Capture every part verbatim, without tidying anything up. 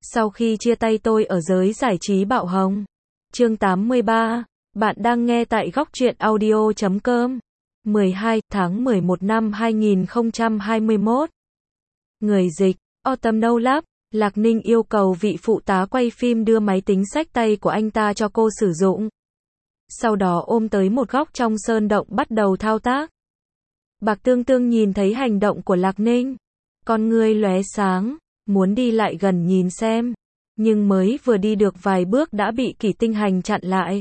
Sau khi chia tay tôi ở giới giải trí bạo hồng. Chương tám mươi ba. Bạn đang nghe tại góc truyện audio chấm com. mười hai tháng mười một năm hai nghìn không trăm hai mươi mốt. Người dịch, Autumn No Lab. Lạc Ninh yêu cầu vị phụ tá quay phim đưa máy tính xách tay của anh ta cho cô sử dụng. Sau đó ôm tới một góc trong sơn động bắt đầu thao tác. Bạc Tương Tương nhìn thấy hành động của Lạc Ninh. Con ngươi lóe sáng, muốn đi lại gần nhìn xem. Nhưng mới vừa đi được vài bước đã bị Kỷ Tinh Hành chặn lại.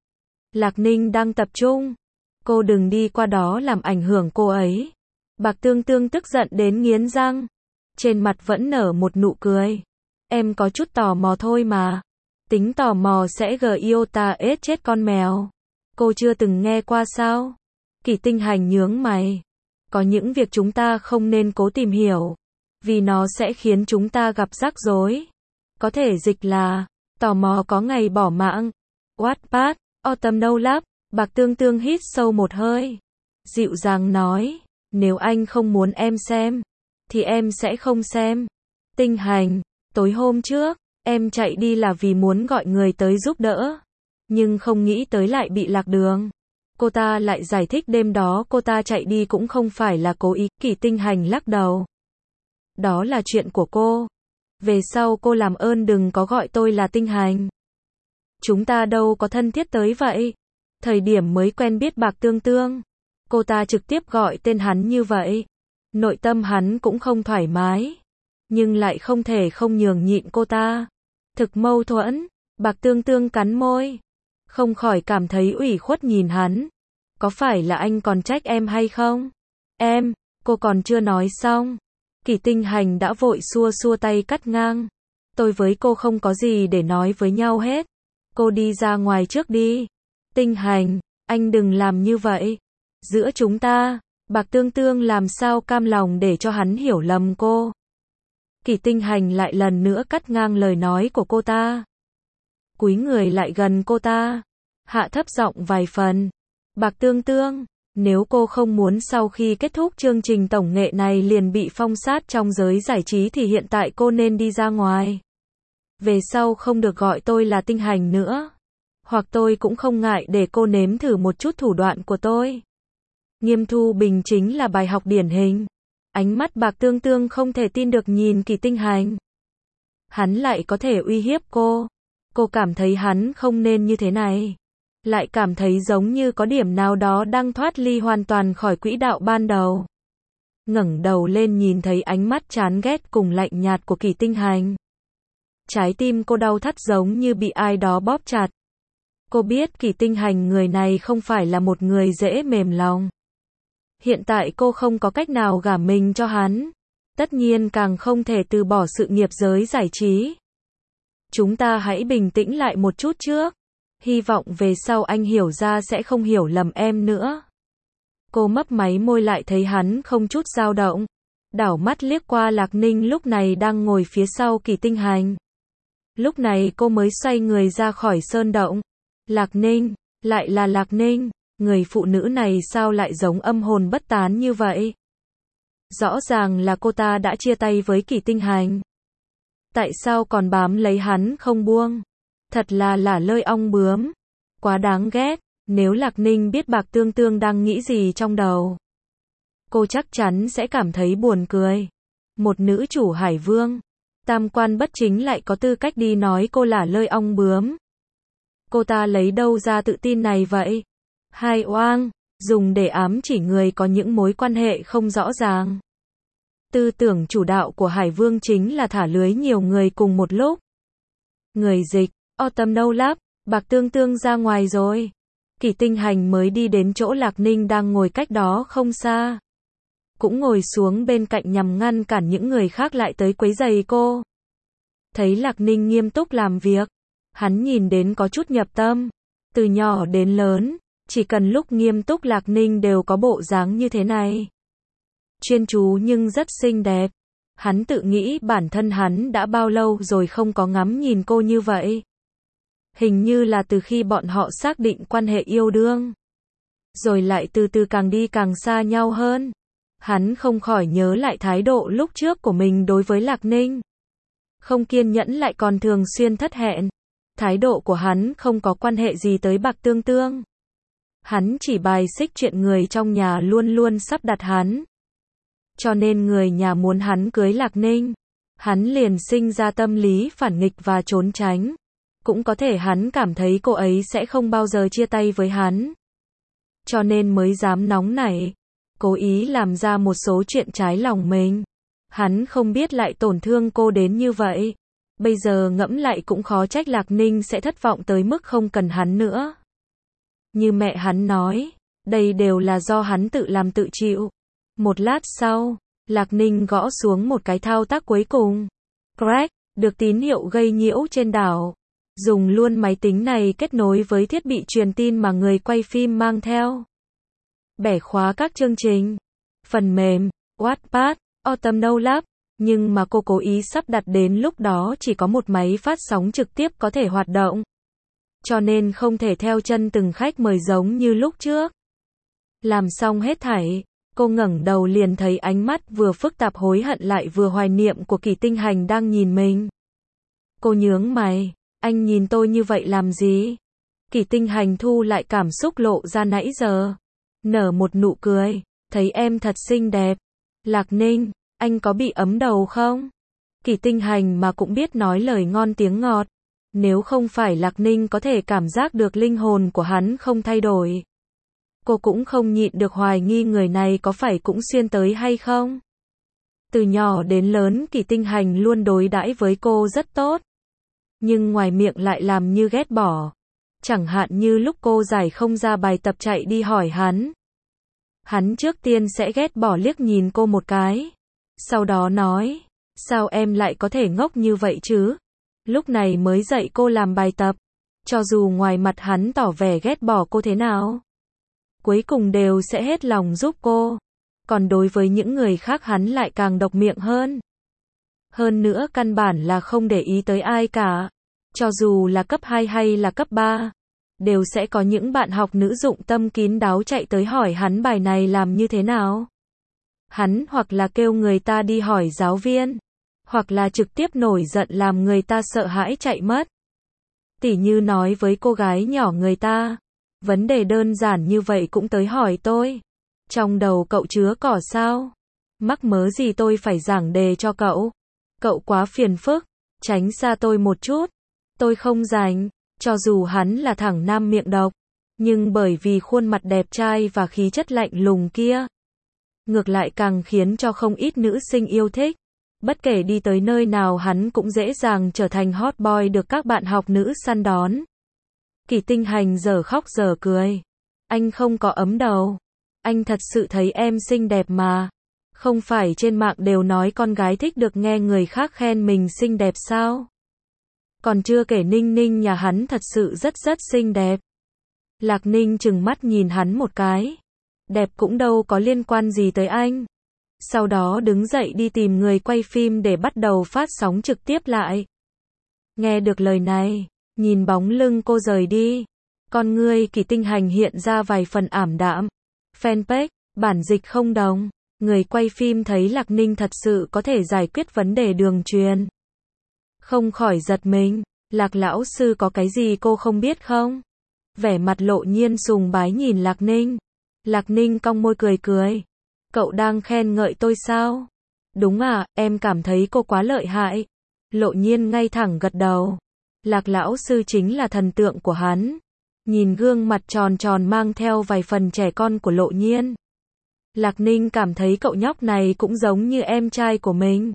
Lạc Ninh đang tập trung. Cô đừng đi qua đó làm ảnh hưởng cô ấy. Bạc Tương Tương tức giận đến nghiến răng. Trên mặt vẫn nở một nụ cười. Em có chút tò mò thôi mà. Tính tò mò sẽ gờ yêu ta ết chết con mèo. Cô chưa từng nghe qua sao? Kỷ Tinh Hành nhướng mày. Có những việc chúng ta không nên cố tìm hiểu. Vì nó sẽ khiến chúng ta gặp rắc rối. Có thể dịch là, tò mò có ngày bỏ mạng. Wattpad, Autumn No Lab. Bạc Tương Tương hít sâu một hơi. Dịu dàng nói, nếu anh không muốn em xem, thì em sẽ không xem. Tinh Hành, tối hôm trước, em chạy đi là vì muốn gọi người tới giúp đỡ. Nhưng không nghĩ tới lại bị lạc đường. Cô ta lại giải thích đêm đó cô ta chạy đi cũng không phải là cố ý. Kỷ Tinh Hành lắc đầu. Đó là chuyện của cô. Về sau cô làm ơn đừng có gọi tôi là Tinh Hành. Chúng ta đâu có thân thiết tới vậy. Thời điểm mới quen biết Bạc Tương Tương, cô ta trực tiếp gọi tên hắn như vậy. Nội tâm hắn cũng không thoải mái. Nhưng lại không thể không nhường nhịn cô ta. Thực mâu thuẫn. Bạc Tương Tương cắn môi. Không khỏi cảm thấy ủy khuất nhìn hắn. Có phải là anh còn trách em hay không? Em, cô còn chưa nói xong. Kỷ Tinh Hành đã vội xua xua tay cắt ngang. Tôi với cô không có gì để nói với nhau hết. Cô đi ra ngoài trước đi. Tinh Hành, anh đừng làm như vậy. Giữa chúng ta, Bạc Tương Tương làm sao cam lòng để cho hắn hiểu lầm cô. Kỷ Tinh Hành lại lần nữa cắt ngang lời nói của cô ta. Cúi người lại gần cô ta. Hạ thấp giọng vài phần. Bạc Tương Tương, nếu cô không muốn sau khi kết thúc chương trình tổng nghệ này liền bị phong sát trong giới giải trí thì hiện tại cô nên đi ra ngoài. Về sau không được gọi tôi là Tinh Hành nữa. Hoặc tôi cũng không ngại để cô nếm thử một chút thủ đoạn của tôi. Nghiêm Thu Bình chính là bài học điển hình. Ánh mắt Bạc Tương Tương không thể tin được nhìn Kỷ Tinh Hành. Hắn lại có thể uy hiếp cô. Cô cảm thấy hắn không nên như thế này. Lại cảm thấy giống như có điểm nào đó đang thoát ly hoàn toàn khỏi quỹ đạo ban đầu. Ngẩng đầu lên nhìn thấy ánh mắt chán ghét cùng lạnh nhạt của Kỷ Tinh Hành. Trái tim cô đau thắt giống như bị ai đó bóp chặt. Cô biết Kỷ Tinh Hành người này không phải là một người dễ mềm lòng. Hiện tại cô không có cách nào gả mình cho hắn. Tất nhiên càng không thể từ bỏ sự nghiệp giới giải trí. Chúng ta hãy bình tĩnh lại một chút trước. Hy vọng về sau anh hiểu ra sẽ không hiểu lầm em nữa. Cô mấp máy môi lại thấy hắn không chút dao động. Đảo mắt liếc qua Lạc Ninh lúc này đang ngồi phía sau Kỷ Tinh Hành. Lúc này cô mới xoay người ra khỏi sơn động. Lạc Ninh, lại là Lạc Ninh, người phụ nữ này sao lại giống âm hồn bất tán như vậy? Rõ ràng là cô ta đã chia tay với Kỷ Tinh Hành. Tại sao còn bám lấy hắn không buông? Thật là lả lơi ong bướm. Quá đáng ghét. Nếu Lạc Ninh biết Bạc Tương Tương đang nghĩ gì trong đầu, cô chắc chắn sẽ cảm thấy buồn cười. Một nữ chủ Hải Vương, tam quan bất chính lại có tư cách đi nói cô lả lơi ong bướm. Cô ta lấy đâu ra tự tin này vậy? Hai oang, dùng để ám chỉ người có những mối quan hệ không rõ ràng. Tư tưởng chủ đạo của Hải Vương chính là thả lưới nhiều người cùng một lúc. Người dịch, Autumn No Lab. Bạc Tương Tương ra ngoài rồi. Kỷ Tinh Hành mới đi đến chỗ Lạc Ninh đang ngồi cách đó không xa. Cũng ngồi xuống bên cạnh nhằm ngăn cản những người khác lại tới quấy rầy cô. Thấy Lạc Ninh nghiêm túc làm việc, hắn nhìn đến có chút nhập tâm. Từ nhỏ đến lớn, chỉ cần lúc nghiêm túc Lạc Ninh đều có bộ dáng như thế này. Chuyên chú nhưng rất xinh đẹp. Hắn tự nghĩ bản thân hắn đã bao lâu rồi không có ngắm nhìn cô như vậy. Hình như là từ khi bọn họ xác định quan hệ yêu đương. Rồi lại từ từ càng đi càng xa nhau hơn. Hắn không khỏi nhớ lại thái độ lúc trước của mình đối với Lạc Ninh. không kiên nhẫn lại còn thường xuyên thất hẹn. Thái độ của hắn không có quan hệ gì tới Bạc Tương Tương. Hắn chỉ bài xích chuyện người trong nhà luôn luôn sắp đặt hắn. Cho nên người nhà muốn hắn cưới Lạc Ninh. Hắn liền sinh ra tâm lý phản nghịch và trốn tránh. Cũng có thể hắn cảm thấy cô ấy sẽ không bao giờ chia tay với hắn. Cho nên mới dám nóng nảy. Cố ý làm ra một số chuyện trái lòng mình. Hắn không biết lại tổn thương cô đến như vậy. Bây giờ ngẫm lại cũng khó trách Lạc Ninh sẽ thất vọng tới mức không cần hắn nữa. Như mẹ hắn nói, đây đều là do hắn tự làm tự chịu. Một lát sau, Lạc Ninh gõ xuống một cái thao tác cuối cùng. Crack, được tín hiệu gây nhiễu trên đảo. Dùng luôn máy tính này kết nối với thiết bị truyền tin mà người quay phim mang theo. Bẻ khóa các chương trình, phần mềm, Wattpad, Autumn Lab, nhưng mà cô cố ý sắp đặt đến lúc đó chỉ có một máy phát sóng trực tiếp có thể hoạt động. Cho nên không thể theo chân từng khách mời giống như lúc trước. Làm xong hết thảy, cô ngẩng đầu liền thấy ánh mắt vừa phức tạp hối hận lại vừa hoài niệm của Kỳ Tinh Hành đang nhìn mình. Cô nhướng mày, anh nhìn tôi như vậy làm gì? Kỳ Tinh Hành thu lại cảm xúc lộ ra nãy giờ. Nở một nụ cười, thấy em thật xinh đẹp. Lạc Ninh, anh có bị ấm đầu không? Kỳ Tinh Hành mà cũng biết nói lời ngon tiếng ngọt. Nếu không phải Lạc Ninh có thể cảm giác được linh hồn của hắn không thay đổi. Cô cũng không nhịn được hoài nghi người này có phải cũng xuyên tới hay không. Từ nhỏ đến lớn Kỳ Tinh Hành luôn đối đãi với cô rất tốt. Nhưng ngoài miệng lại làm như ghét bỏ. Chẳng hạn như lúc cô giải không ra bài tập chạy đi hỏi hắn. Hắn trước tiên sẽ ghét bỏ liếc nhìn cô một cái. Sau đó nói, sao em lại có thể ngốc như vậy chứ? Lúc này mới dạy cô làm bài tập. Cho dù ngoài mặt hắn tỏ vẻ ghét bỏ cô thế nào, cuối cùng đều sẽ hết lòng giúp cô. Còn đối với những người khác hắn lại càng độc miệng hơn. Hơn nữa căn bản là không để ý tới ai cả. Cho dù là cấp hai hay là cấp ba, đều sẽ có những bạn học nữ dụng tâm kín đáo chạy tới hỏi hắn bài này làm như thế nào. Hắn hoặc là kêu người ta đi hỏi giáo viên, hoặc là trực tiếp nổi giận làm người ta sợ hãi chạy mất. Tỉ như nói với cô gái nhỏ người ta, vấn đề đơn giản như vậy cũng tới hỏi tôi. Trong đầu cậu chứa cỏ sao? Mắc mớ gì tôi phải giảng đề cho cậu? Cậu quá phiền phức, tránh xa tôi một chút. Tôi không rảnh. Cho dù hắn là thẳng nam miệng độc, nhưng bởi vì khuôn mặt đẹp trai và khí chất lạnh lùng kia, ngược lại càng khiến cho không ít nữ sinh yêu thích. Bất kể đi tới nơi nào hắn cũng dễ dàng trở thành hot boy được các bạn học nữ săn đón. Kỳ Tinh Hành giờ khóc giờ cười. Anh không có ấm đầu. Anh thật sự thấy em xinh đẹp mà. Không phải trên mạng đều nói con gái thích được nghe người khác khen mình xinh đẹp sao? Còn chưa kể Ninh Ninh nhà hắn thật sự rất rất xinh đẹp. Lạc Ninh trừng mắt nhìn hắn một cái. Đẹp cũng đâu có liên quan gì tới anh. Sau đó đứng dậy đi tìm người quay phim để bắt đầu phát sóng trực tiếp lại. Nghe được lời này, nhìn bóng lưng cô rời đi, con ngươi Kỳ Tinh Hành hiện ra vài phần ảm đạm. Fanpage, bản dịch không đồng. Người quay phim thấy Lạc Ninh thật sự có thể giải quyết vấn đề đường truyền. Không khỏi giật mình, Lạc lão sư có cái gì cô không biết không? Vẻ mặt Lộ Nhiên sùng bái nhìn Lạc Ninh. Lạc Ninh cong môi cười cười. Cậu đang khen ngợi tôi sao? Đúng à, em cảm thấy cô quá lợi hại. Lộ Nhiên ngay thẳng gật đầu. Lạc lão sư chính là thần tượng của hắn. Nhìn gương mặt tròn tròn mang theo vài phần trẻ con của Lộ Nhiên, Lạc Ninh cảm thấy cậu nhóc này cũng giống như em trai của mình.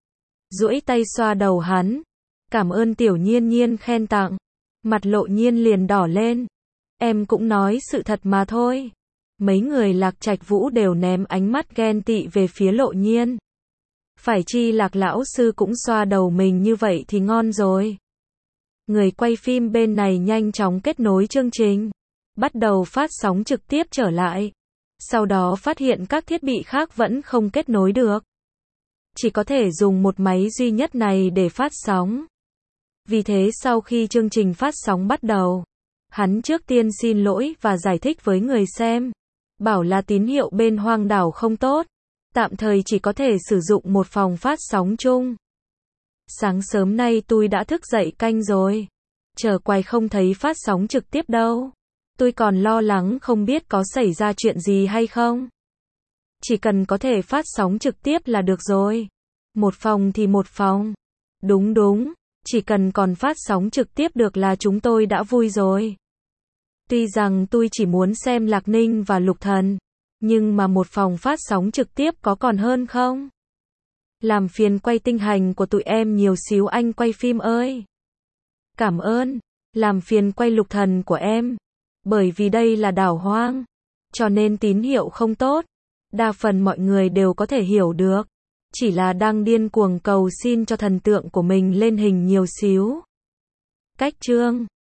Duỗi tay xoa đầu hắn. Cảm ơn tiểu Nhiên Nhiên khen tặng. Mặt Lộ Nhiên liền đỏ lên. Em cũng nói sự thật mà thôi. Mấy người Lạc Trạch Vũ đều ném ánh mắt ghen tị về phía Lộ Nhiên. Phải chi Lạc lão sư cũng xoa đầu mình như vậy thì ngon rồi. Người quay phim bên này nhanh chóng kết nối chương trình, bắt đầu phát sóng trực tiếp trở lại. Sau đó phát hiện các thiết bị khác vẫn không kết nối được. Chỉ có thể dùng một máy duy nhất này để phát sóng. Vì thế sau khi chương trình phát sóng bắt đầu, hắn trước tiên xin lỗi và giải thích với người xem. Bảo là tín hiệu bên hoang đảo không tốt. Tạm thời chỉ có thể sử dụng một phòng phát sóng chung. Sáng sớm nay tôi đã thức dậy canh rồi. Chờ quay không thấy phát sóng trực tiếp đâu. Tôi còn lo lắng không biết có xảy ra chuyện gì hay không. Chỉ cần có thể phát sóng trực tiếp là được rồi. Một phòng thì một phòng. Đúng đúng, chỉ cần còn phát sóng trực tiếp được là chúng tôi đã vui rồi. Tuy rằng tôi chỉ muốn xem Lạc Ninh và Lục Thần, nhưng mà một phòng phát sóng trực tiếp có còn hơn không? Làm phiền quay tinh hành của tụi em nhiều xíu anh quay phim ơi. Cảm ơn, làm phiền quay Lục Thần của em. Bởi vì đây là đảo hoang, cho nên tín hiệu không tốt. Đa phần mọi người đều có thể hiểu được. Chỉ là đang điên cuồng cầu xin cho thần tượng của mình lên hình nhiều xíu. Cách chương